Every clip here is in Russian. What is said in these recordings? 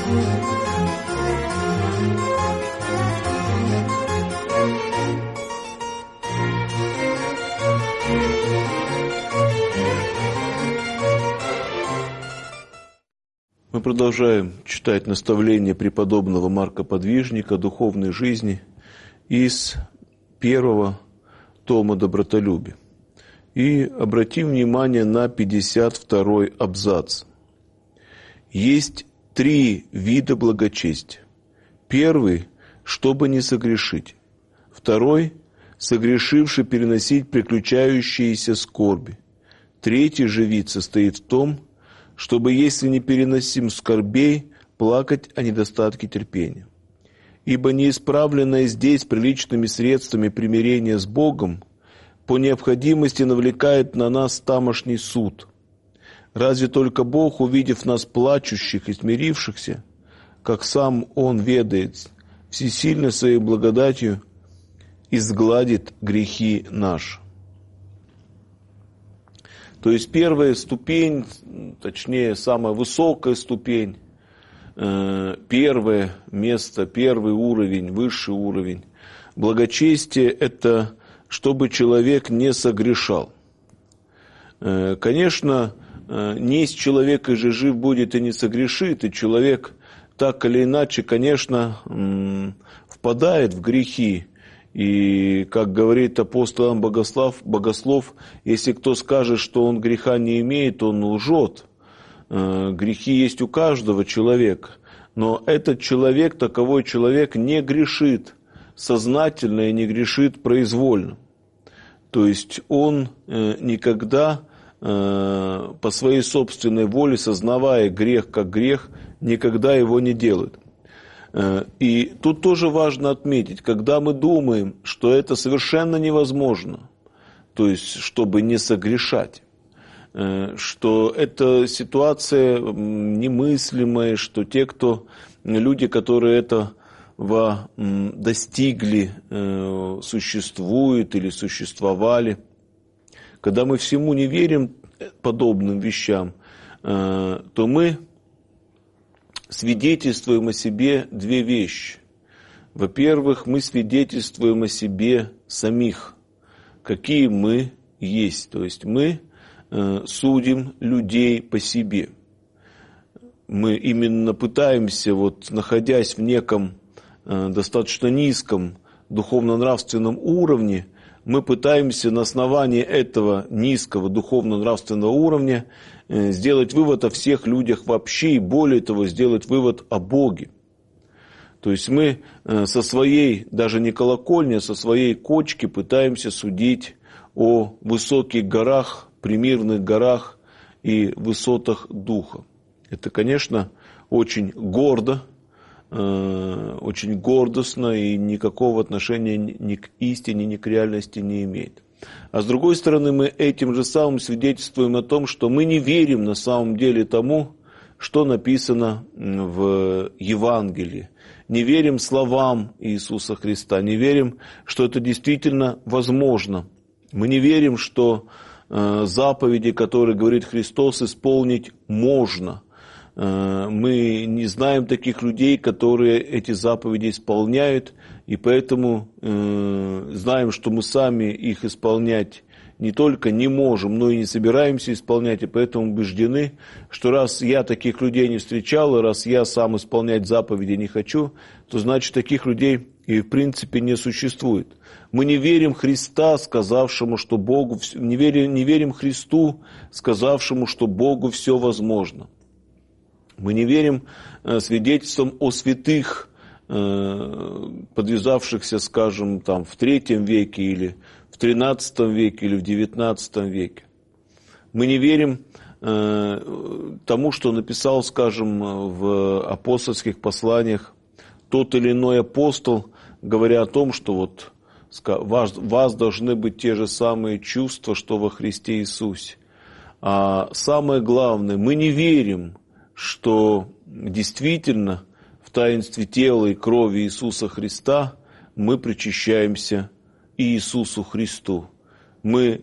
Мы продолжаем читать наставления преподобного Марка Подвижника духовной жизни из первого тома «Добротолюбие». И обратим внимание на 52-й абзац. Есть 3 вида благочестия. Первый – чтобы не согрешить. Второй – согрешивший переносить приключающиеся скорби. Третий же вид состоит в том, чтобы, если не переносим скорбей, плакать о недостатке терпения. Ибо неисправленное здесь приличными средствами примирение с Богом по необходимости навлекает на нас тамошний суд. Разве только Бог, увидев нас плачущих и смирившихся, как сам Он ведает, всесильно Своей благодатью изгладит грехи наши. То есть первая ступень, точнее самая высокая ступень, первое место, первый уровень, высший уровень благочестия – это чтобы человек не согрешал. Конечно, не с человека же жив будет и не согрешит, и человек так или иначе, конечно, впадает в грехи. И, как говорит апостол Иоанн Богослов, если кто скажет, что он греха не имеет, он лжет. Грехи есть у каждого человека, но этот человек, таковой человек, не грешит сознательно и не грешит произвольно. То есть он никогда по своей собственной воле, сознавая грех как грех, никогда его не делает. И тут тоже важно отметить, когда мы думаем, что это совершенно невозможно, то есть чтобы не согрешать, что это ситуация немыслимая, что люди, которые этого достигли, существуют или существовали, когда мы всему не верим подобным вещам, то мы свидетельствуем о себе 2 вещи. Во-первых, мы свидетельствуем о себе самих, какие мы есть. То есть мы судим людей по себе. Мы именно пытаемся, находясь в неком достаточно низком духовно-нравственном уровне, мы пытаемся на основании этого низкого духовно-нравственного уровня сделать вывод о всех людях вообще, и более того, сделать вывод о Боге. То есть мы со своей, даже не колокольни, а со своей кочки пытаемся судить о высоких горах, примирных горах и высотах духа. Это, конечно, очень гордо, очень гордостно и никакого отношения ни к истине, ни к реальности не имеет. А с другой стороны, мы этим же самым свидетельствуем о том, что мы не верим на самом деле тому, что написано в Евангелии. Не верим словам Иисуса Христа, не верим, что это действительно возможно. Мы не верим, что заповеди, которые говорит Христос, исполнить можно. Мы не знаем таких людей, которые эти заповеди исполняют, и поэтому знаем, что мы сами их исполнять не только не можем, но и не собираемся исполнять, и поэтому убеждены, что раз я таких людей не встречал, и раз я сам исполнять заповеди не хочу, то значит таких людей и в принципе не существует. Мы не верим Христа, сказавшему, что Богу, не верим Христу, сказавшему, что Богу все возможно. Мы не верим свидетельствам о святых, подвязавшихся, скажем, в III веке или в XIII веке или в XIX веке. Мы не верим тому, что написал, скажем, в апостольских посланиях тот или иной апостол, говоря о том, что у вас должны быть те же самые чувства, что во Христе Иисусе. А самое главное, мы не верим, что действительно в таинстве тела и крови Иисуса Христа мы причащаемся Иисусу Христу. Мы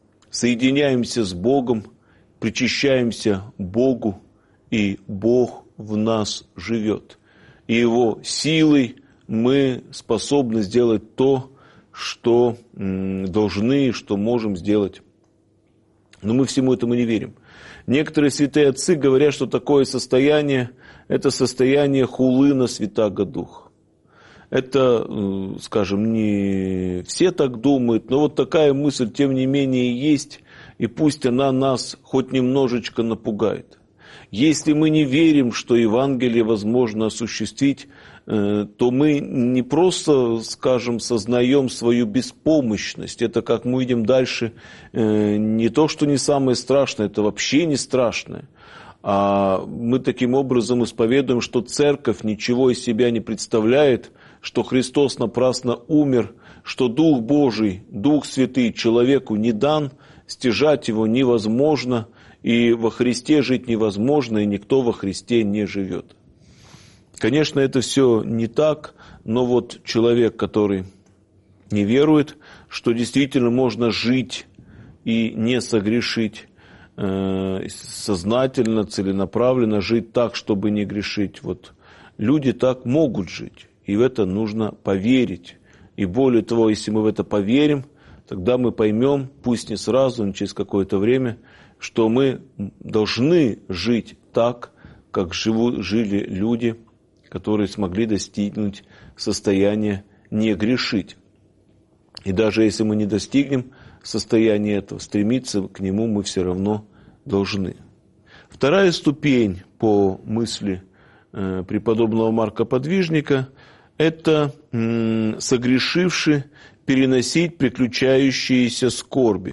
соединяемся с Богом, причащаемся Богу, и Бог в нас живет. И Его силой мы способны сделать то, что должны, что можем сделать. Но мы всему этому не верим. Некоторые святые отцы говорят, что такое состояние – это состояние хулы на Святаго Духа. Это, скажем, не все так думают, но вот такая мысль, тем не менее, есть, и пусть она нас хоть немножечко напугает. Если мы не верим, что Евангелие возможно осуществить, то мы не просто, скажем, сознаем свою беспомощность. Это, как мы видим дальше, не то, что не самое страшное, это вообще не страшное. А мы таким образом исповедуем, что Церковь ничего из себя не представляет, что Христос напрасно умер, что Дух Божий, Дух Святый человеку не дан, стяжать его невозможно, и во Христе жить невозможно, и никто во Христе не живет. Конечно, это все не так, но вот человек, который не верует, что действительно можно жить и не согрешить, сознательно, целенаправленно жить так, чтобы не грешить. Вот люди так могут жить, и в это нужно поверить. И более того, если мы в это поверим, тогда мы поймем, пусть не сразу, но через какое-то время, что мы должны жить так, как жили люди, которые смогли достигнуть состояния не грешить. И даже если мы не достигнем состояния этого, стремиться к нему мы все равно должны. Вторая ступень по мысли преподобного Марка Подвижника – это согрешивший переносить приключающиеся скорби.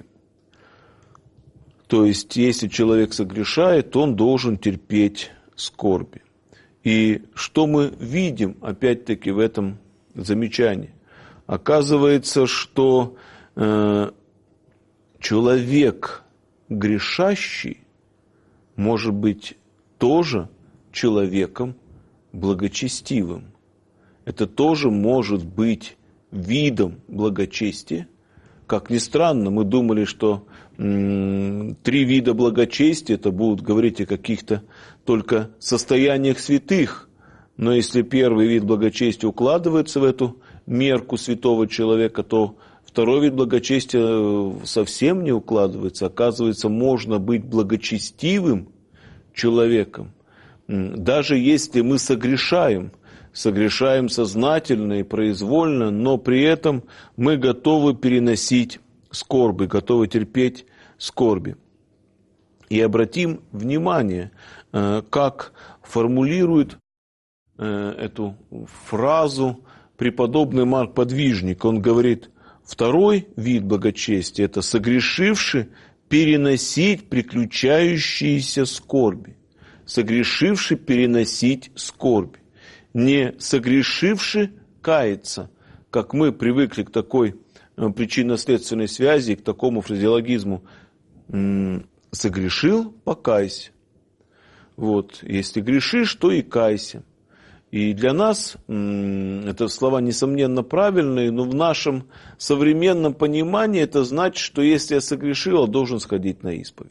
То есть, если человек согрешает, то он должен терпеть скорби. И что мы видим, опять-таки, в этом замечании? Оказывается, что человек грешащий может быть тоже человеком благочестивым. Это тоже может быть видом благочестия. Как ни странно, мы думали, что 3 вида благочестия, это будут говорить о каких-то только состояниях святых. Но если первый вид благочестия укладывается в эту мерку святого человека, то второй вид благочестия совсем не укладывается. Оказывается, можно быть благочестивым человеком, даже если мы согрешаем сознательно и произвольно, но при этом мы готовы переносить скорби, готовы терпеть скорби. И обратим внимание, как формулирует эту фразу преподобный Марк Подвижник. Он говорит, второй вид благочестия – это согрешивший переносить приключающиеся скорби. Согрешивший переносить скорби. Не согрешивший каяться, как мы привыкли к такой причинно-следственной связи, к такому фразеологизму. Согрешил – покайся. Вот. Если грешишь, то и кайся. И для нас это слова, несомненно, правильные, но в нашем современном понимании это значит, что если я согрешил, я должен сходить на исповедь.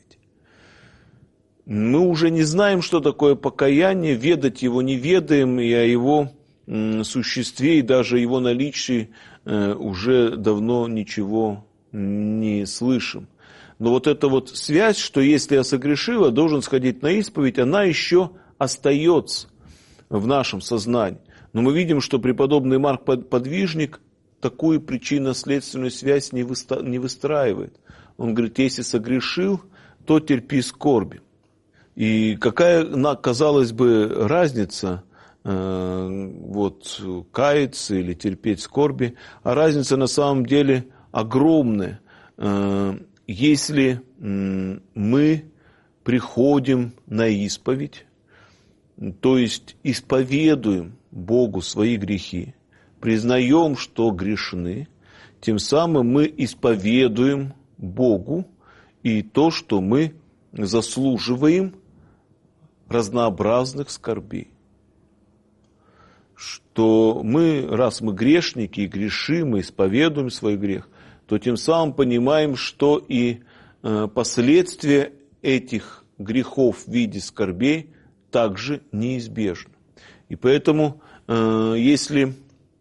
Мы уже не знаем, что такое покаяние, ведать его не ведаем, и о его существе и даже его наличии уже давно ничего не слышим. Но вот эта вот связь, что если я согрешил, я должен сходить на исповедь, она еще остается в нашем сознании. Но мы видим, что преподобный Марк Подвижник такую причинно-следственную связь не выстраивает. Он говорит, если согрешил, то терпи скорби. И какая, казалось бы, разница каяться или терпеть скорби, а разница на самом деле огромная. Если мы приходим на исповедь, то есть исповедуем Богу свои грехи, признаем, что грешны, тем самым мы исповедуем Богу и то, что мы заслуживаем разнообразных скорбей. Что мы, раз мы грешники и грешим, мы исповедуем свой грех, то тем самым понимаем, что и последствия этих грехов в виде скорбей также неизбежно. И поэтому, если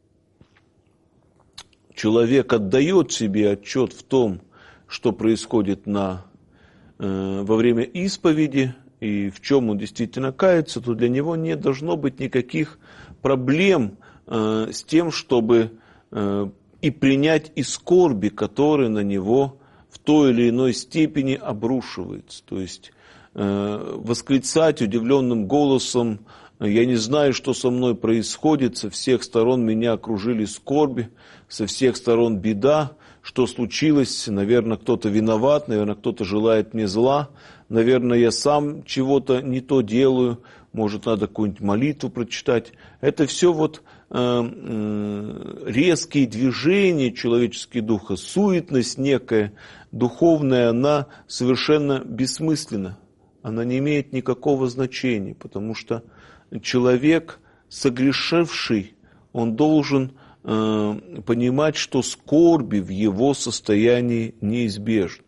человек отдает себе отчет в том, что происходит во время исповеди, и в чем он действительно кается, то для него не должно быть никаких проблем с тем, чтобы и принять и скорби, которые на него в той или иной степени обрушиваются. То есть восклицать удивленным голосом: «Я не знаю, что со мной происходит, со всех сторон меня окружили скорби, со всех сторон беда, что случилось, наверное, кто-то виноват, наверное, кто-то желает мне зла, наверное, я сам чего-то не то делаю, может, надо какую-нибудь молитву прочитать». Это все вот резкие движения человеческого духа, суетность некая духовная, она совершенно бессмысленна. Она не имеет никакого значения, потому что человек, согрешивший, он должен понимать, что скорби в его состоянии неизбежны.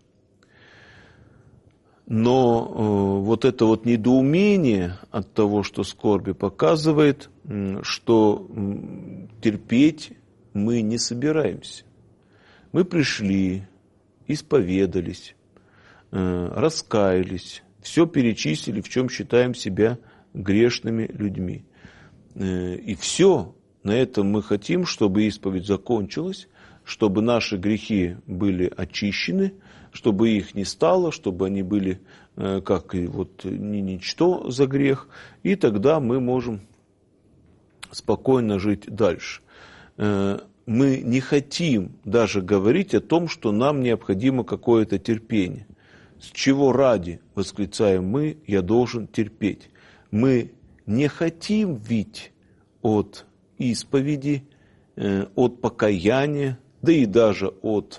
Но вот это вот недоумение от того, что скорби, показывает, что терпеть мы не собираемся. Мы пришли, исповедались, раскаялись, все перечислили, в чем считаем себя грешными людьми. И все. На этом мы хотим, чтобы исповедь закончилась, чтобы наши грехи были очищены, чтобы их не стало, чтобы они были как и вот ничто за грех, и тогда мы можем спокойно жить дальше. Мы не хотим даже говорить о том, что нам необходимо какое-то терпение. С чего ради, восклицаем мы, я должен терпеть? Мы не хотим ведь от исповеди, от покаяния, да и даже от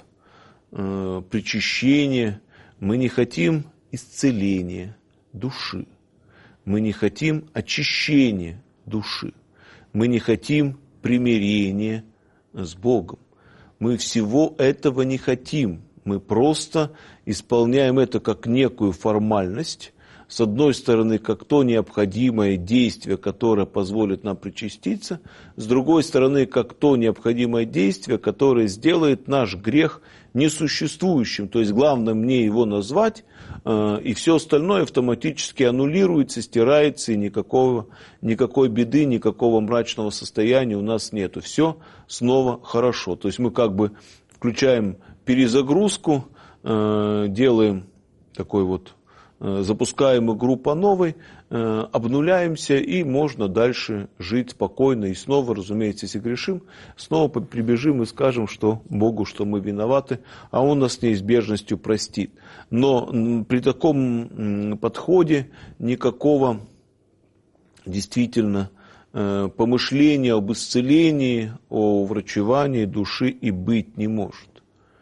причащения. Мы не хотим исцеления души. Мы не хотим очищения души. Мы не хотим примирения с Богом. Мы всего этого не хотим. Мы просто исполняем это как некую формальность. С одной стороны, как то необходимое действие, которое позволит нам причаститься, с другой стороны, как то необходимое действие, которое сделает наш грех несуществующим. То есть главное мне его назвать, и все остальное автоматически аннулируется, стирается, и никакой беды, никакого мрачного состояния у нас нету. Все снова хорошо. То есть мы как бы включаем перезагрузку, делаем такой вот, запускаем игру по новой, обнуляемся, и можно дальше жить спокойно. И снова, разумеется, если грешим, снова прибежим и скажем, что Богу, что мы виноваты, а Он нас с неизбежностью простит. Но при таком подходе никакого действительно помышления об исцелении, о врачевании души и быть не может.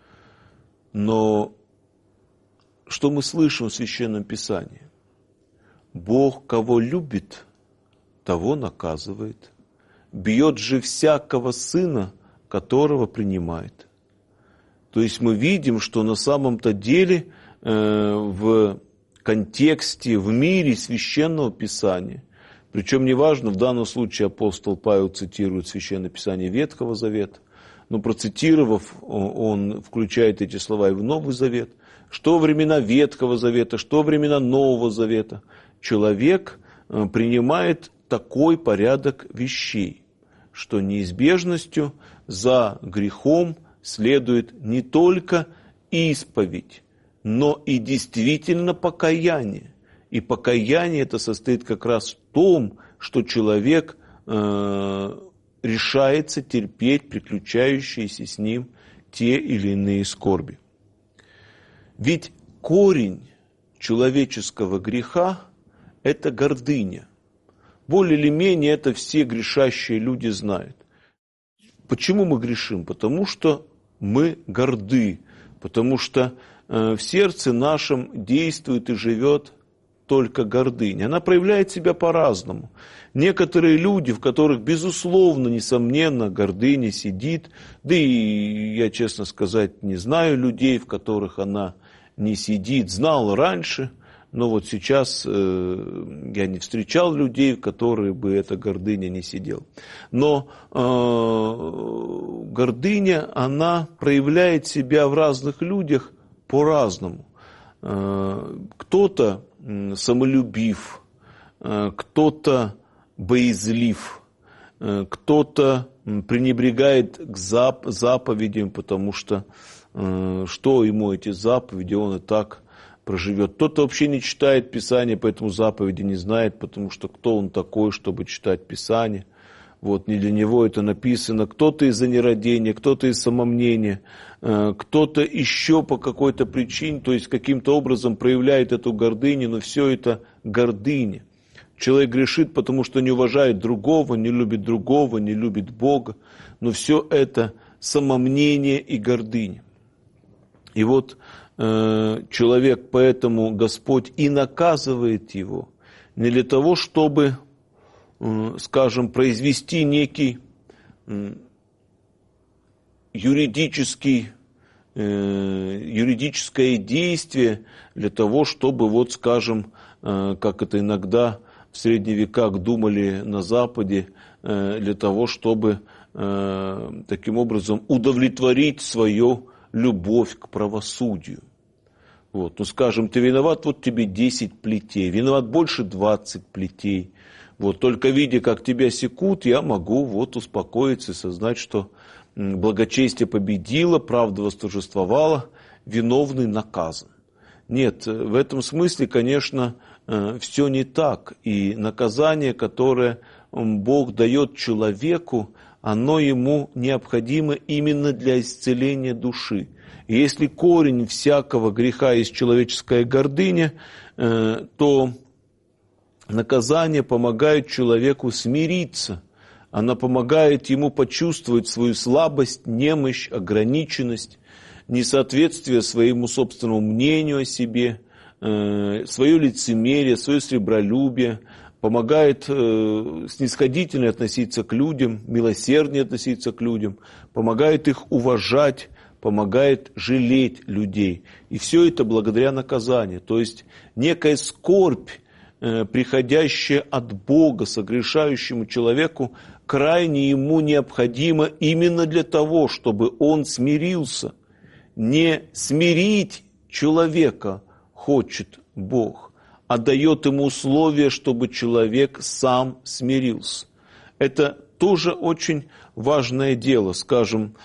Но что мы слышим в Священном Писании? Бог, кого любит, того наказывает. Бьет же всякого сына, которого принимает. То есть мы видим, что на самом-то деле в контексте, в мире Священного Писания, причем неважно, в данном случае апостол Павел цитирует Священное Писание Ветхого Завета, но процитировав, он включает эти слова и в Новый Завет, что времена Ветхого Завета, что времена Нового Завета, человек принимает такой порядок вещей, что неизбежностью за грехом следует не только исповедь, но и действительно покаяние. И покаяние это состоит как раз в том, что человек решается терпеть приключающиеся с ним те или иные скорби. Ведь корень человеческого греха – это гордыня. Более или менее это все грешащие люди знают. Почему мы грешим? Потому что мы горды, потому что в сердце нашем действует и живет только гордыня. Она проявляет себя по-разному. Некоторые люди, в которых, безусловно, несомненно, гордыня сидит, да и, я, честно сказать, не знаю людей, в которых она не сидит. Знал раньше, но вот сейчас я не встречал людей, которые бы эта гордыня не сидела. Но гордыня, она проявляет себя в разных людях по-разному. Кто-то самолюбив, кто-то боязлив, кто-то пренебрегает к заповедям, потому что ему эти заповеди, он и так проживет. Кто-то вообще не читает Писание, поэтому заповеди не знает, потому что кто он такой, чтобы читать Писание. Вот, не для него это написано. Кто-то из-за нерадения, кто-то из самомнения, кто-то еще по какой-то причине, то есть каким-то образом проявляет эту гордыню, но все это гордыня. Человек грешит, потому что не уважает другого, не любит Бога, но все это самомнение и гордыня. И вот человек, поэтому Господь и наказывает его не для того, чтобы, скажем, произвести некий юридическое действие для того, чтобы, вот, скажем, как это иногда в средние века думали на Западе, для того, чтобы таким образом удовлетворить свою любовь к правосудию. Вот, ну, скажем, ты виноват, вот тебе 10 плетей, виноват больше 20 плетей. Вот, только видя, как тебя секут, я могу вот успокоиться и сознать, что благочестие победило, правда восторжествовала, виновный наказан. Нет, в этом смысле, конечно, все не так. И наказание, которое Бог дает человеку, оно ему необходимо именно для исцеления души. И если корень всякого греха есть человеческая гордыня, то наказание помогает человеку смириться. Оно помогает ему почувствовать свою слабость, немощь, ограниченность, несоответствие своему собственному мнению о себе, свое лицемерие, свое сребролюбие, помогает снисходительно относиться к людям, милосерднее относиться к людям, помогает их уважать, помогает жалеть людей. И все это благодаря наказанию. То есть некая скорбь, приходящая от Бога согрешающему человеку, крайне ему необходима именно для того, чтобы он смирился. Не смирить человека хочет Бог, а дает ему условия, чтобы человек сам смирился. Это тоже очень важное дело, скажем,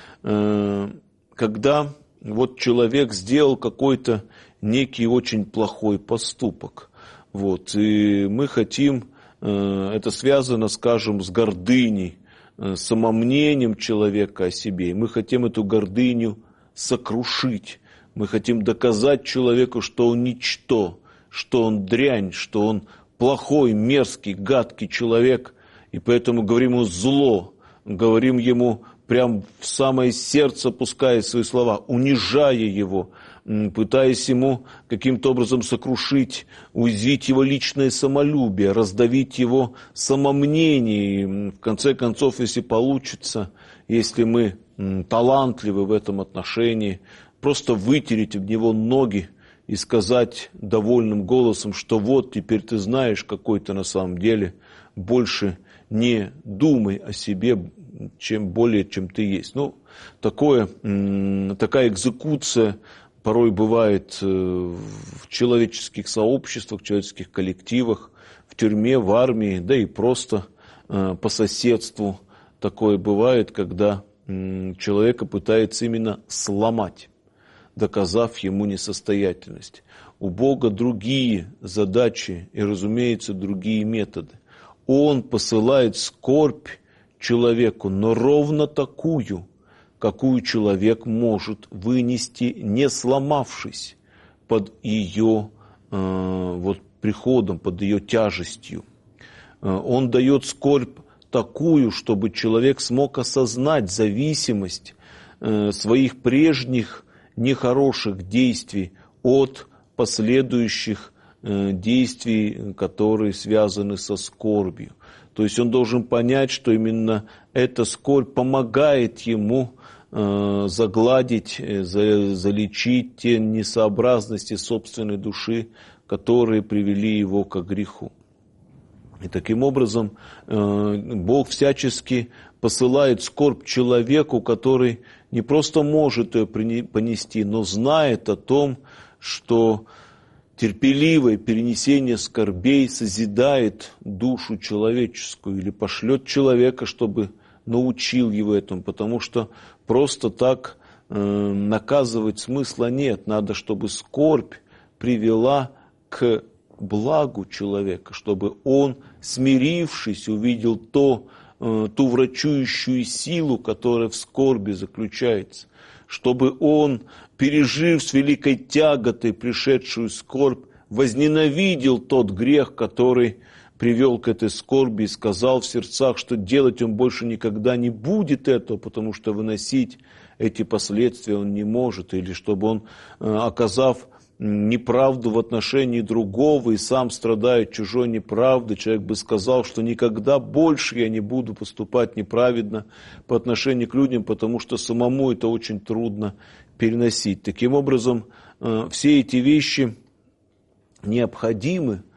когда вот человек сделал какой-то некий очень плохой поступок, вот, и мы хотим, это связано, скажем, с гордыней, самомнением человека о себе, и мы хотим эту гордыню сокрушить, мы хотим доказать человеку, что он ничто, что он дрянь, что он плохой, мерзкий, гадкий человек, и поэтому говорим ему зло, говорим ему прям в самое сердце, пуская свои слова, унижая его, пытаясь ему каким-то образом сокрушить, уязвить его личное самолюбие, раздавить его самомнение. И в конце концов, если получится, если мы талантливы в этом отношении, просто вытереть в него ноги и сказать довольным голосом, что вот теперь ты знаешь, какой ты на самом деле, больше не думай о себе, чем ты есть. Ну, такая экзекуция порой бывает в человеческих сообществах, в человеческих коллективах, в тюрьме, в армии, да и просто по соседству. Такое бывает, когда человека пытается именно сломать, доказав ему несостоятельность. У Бога другие задачи и, разумеется, другие методы. Он посылает скорбь человеку, но ровно такую, какую человек может вынести, не сломавшись под ее приходом, под ее тяжестью. Он дает скорбь такую, чтобы человек смог осознать зависимость своих прежних нехороших действий от последующих действий, которые связаны со скорбью. То есть он должен понять, что именно эта скорбь помогает ему загладить, залечить те несообразности собственной души, которые привели его к греху. И таким образом Бог всячески посылает скорбь человеку, который не просто может ее понести, но знает о том, что терпеливое перенесение скорбей созидает душу человеческую или пошлет человека, чтобы научил его этому, потому что просто так наказывать смысла нет. Надо, чтобы скорбь привела к благу человека, чтобы он, смирившись, увидел ту врачующую силу, которая в скорби заключается, чтобы он, пережив с великой тяготой пришедшую скорбь, возненавидел тот грех, который привел к этой скорби, и сказал в сердцах, что делать он больше никогда не будет этого, потому что выносить эти последствия он не может, или чтобы он, оказав неправду в отношении другого и сам страдает чужой неправдой, человек бы сказал, что никогда больше я не буду поступать неправедно по отношению к людям, потому что самому это очень трудно переносить. Таким образом, все эти вещи необходимы,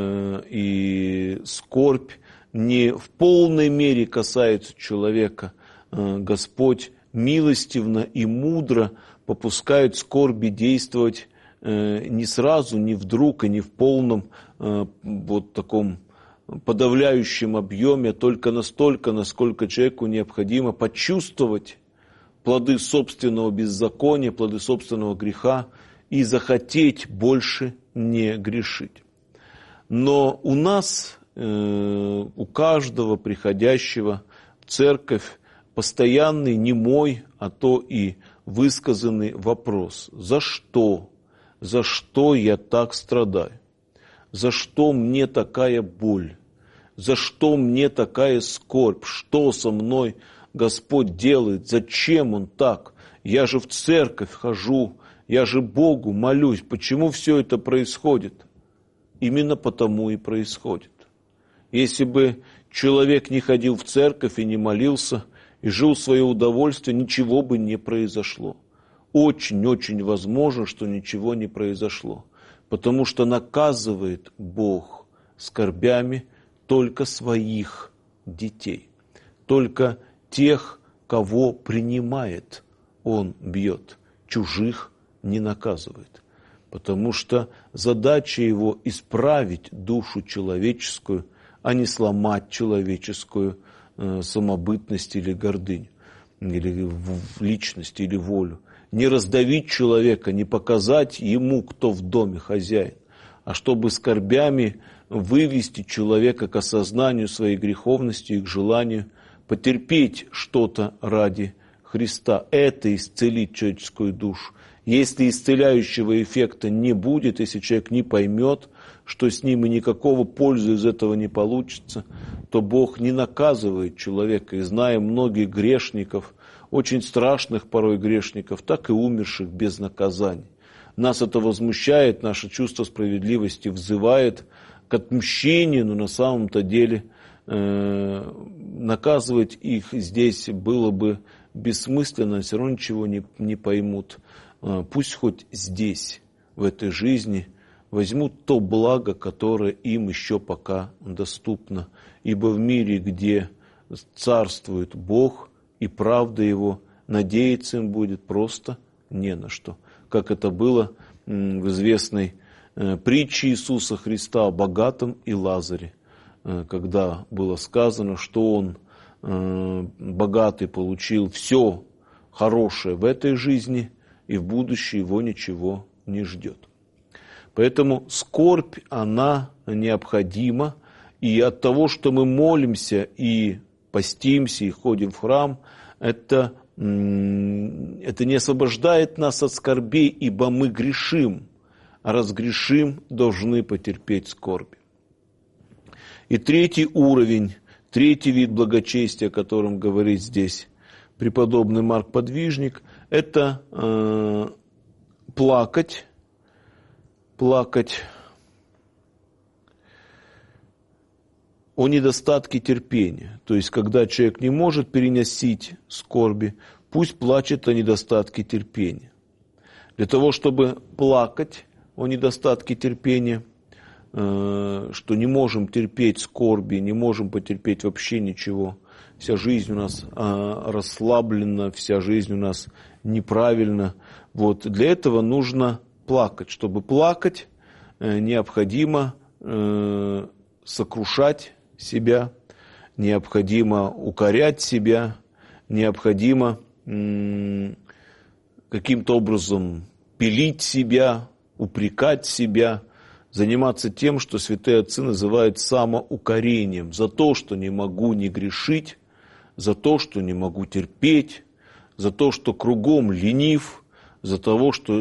и скорбь не в полной мере касается человека. Господь милостивно и мудро попускает скорби действовать не сразу, не вдруг и не в полном вот таком подавляющем объеме, а только настолько, насколько человеку необходимо почувствовать плоды собственного беззакония, плоды собственного греха и захотеть больше не грешить. Но у нас, у каждого приходящего в церковь, постоянный, не мой, а то и высказанный вопрос: за что? За что я так страдаю? За что мне такая боль? За что мне такая скорбь? Что со мной Господь делает? Зачем Он так? Я же в церковь хожу, я же Богу молюсь. Почему все это происходит? Именно потому и происходит. Если бы человек не ходил в церковь и не молился, и жил в свое удовольствие, ничего бы не произошло. Очень-очень возможно, что ничего не произошло, потому что наказывает Бог скорбями только своих детей, только тех, кого принимает, Он бьет, чужих не наказывает, потому что задача Его исправить душу человеческую, а не сломать человеческую самобытность или гордыню, или личность, или волю. Не раздавить человека, не показать ему, кто в доме хозяин, а чтобы скорбями вывести человека к осознанию своей греховности и к желанию потерпеть что-то ради Христа. Это исцелит человеческую душу. Если исцеляющего эффекта не будет, если человек не поймет, что с ним и никакого пользы из этого не получится, то Бог не наказывает человека. И зная многих грешников, очень страшных порой грешников, так и умерших без наказаний. Нас это возмущает, наше чувство справедливости взывает к отмщению, но на самом-то деле наказывать их здесь было бы бессмысленно, все равно ничего не поймут. Пусть хоть здесь, в этой жизни, возьмут то благо, которое им еще пока доступно. Ибо в мире, где царствует Бог и правда Его, надеяться им будет просто не на что. Как это было в известной притче Иисуса Христа о богатом и Лазаре, когда было сказано, что он, богатый, получил все хорошее в этой жизни, и в будущее его ничего не ждет. Поэтому скорбь, она необходима, и от того, что мы молимся и постимся, и ходим в храм, это не освобождает нас от скорбей, ибо мы грешим, а раз грешим, должны потерпеть скорби. И третий уровень, третий вид благочестия, о котором говорит здесь преподобный Марк Подвижник, это плакать о недостатке терпения. То есть, когда человек не может переносить скорби, пусть плачет о недостатке терпения. Для того, чтобы плакать, о недостатке терпения, что не можем терпеть скорби, не можем потерпеть вообще ничего. Вся жизнь у нас расслаблена, вся жизнь у нас неправильна. Вот. Для этого нужно плакать. Чтобы плакать, необходимо сокрушать себя, необходимо укорять себя, необходимо каким-то образом пилить себя, упрекать себя, заниматься тем, что святые отцы называют самоукорением, за то, что не могу не грешить, за то, что не могу терпеть, за то, что кругом ленив, за то, что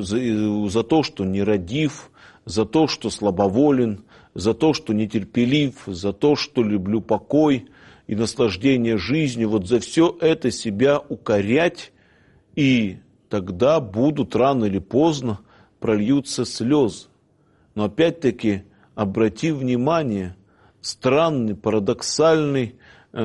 нерадив, за то, что слабоволен, за то, что нетерпелив, за то, что люблю покой и наслаждение жизнью. Вот за все это себя укорять, и тогда будут рано или поздно прольются слезы. Но опять-таки обрати внимание, странный, парадоксальный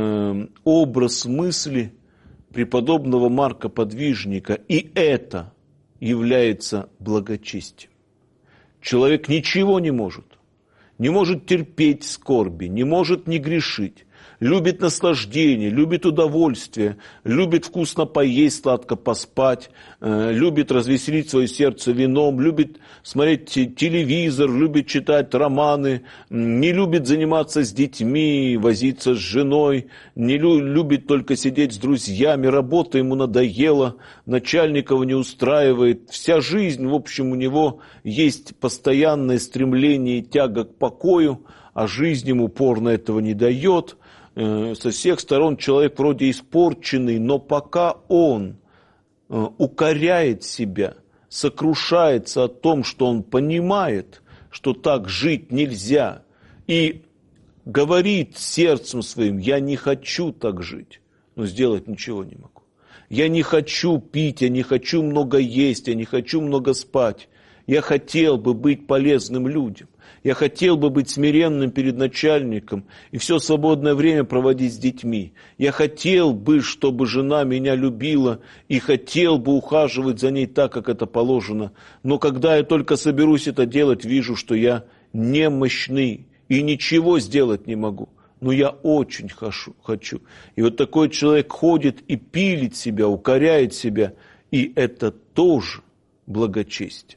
образ мысли преподобного Марка Подвижника, и это является благочестием. Человек ничего не может терпеть скорби, не может не грешить, любит наслаждение, любит удовольствие, любит вкусно поесть, сладко поспать, любит развеселить свое сердце вином, любит смотреть телевизор, любит читать романы, не любит заниматься с детьми, возиться с женой, не любит только сидеть с друзьями, работа ему надоела, начальник его не устраивает. Вся жизнь, в общем, у него есть постоянное стремление и тяга к покою, а жизнь ему упорно этого не дает. Со всех сторон человек вроде испорченный, но пока он укоряет себя, сокрушается о том, что он понимает, что так жить нельзя, и говорит сердцем своим: я не хочу так жить, но сделать ничего не могу. Я не хочу пить, я не хочу много есть, я не хочу много спать. Я хотел бы быть полезным людям. Я хотел бы быть смиренным перед начальником и все свободное время проводить с детьми. Я хотел бы, чтобы жена меня любила, и хотел бы ухаживать за ней так, как это положено. Но когда я только соберусь это делать, вижу, что я немощный и ничего сделать не могу. Но я очень хочу. И вот такой человек ходит и пилит себя, укоряет себя, и это тоже благочестие.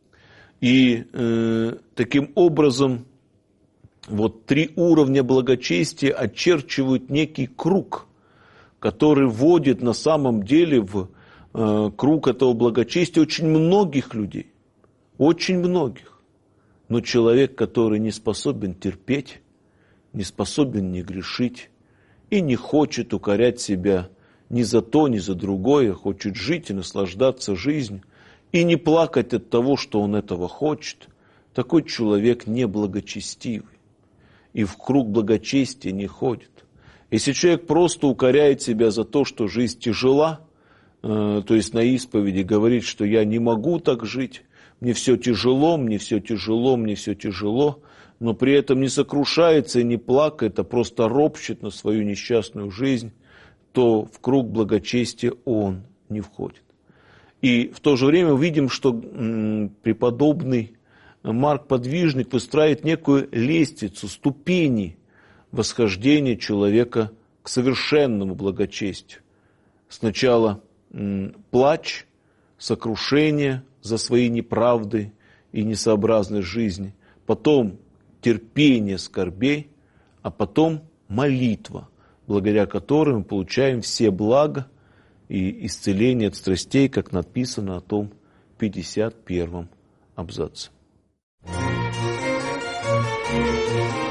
И таким образом вот 3 уровня благочестия очерчивают некий круг, который вводит на самом деле в круг этого благочестия очень многих людей, очень многих. Но человек, который не способен терпеть, не способен не грешить и не хочет укорять себя ни за то, ни за другое, хочет жить и наслаждаться жизнью, и не плакать от того, что он этого хочет, такой человек неблагочестивый и в круг благочестия не ходит. Если человек просто укоряет себя за то, что жизнь тяжела, то есть на исповеди говорит, что я не могу так жить, мне все тяжело, мне все тяжело, мне все тяжело, но при этом не сокрушается и не плакает, а просто ропщет на свою несчастную жизнь, то в круг благочестия он не входит. И в то же время увидим, что преподобный Марк Подвижник выстраивает некую лестницу, ступени восхождения человека к совершенному благочестию. Сначала плач, сокрушение за свои неправды и несообразность жизни, потом терпение скорбей, а потом молитва, благодаря которой мы получаем все блага и исцеление от страстей, как написано о том 51-м абзаце.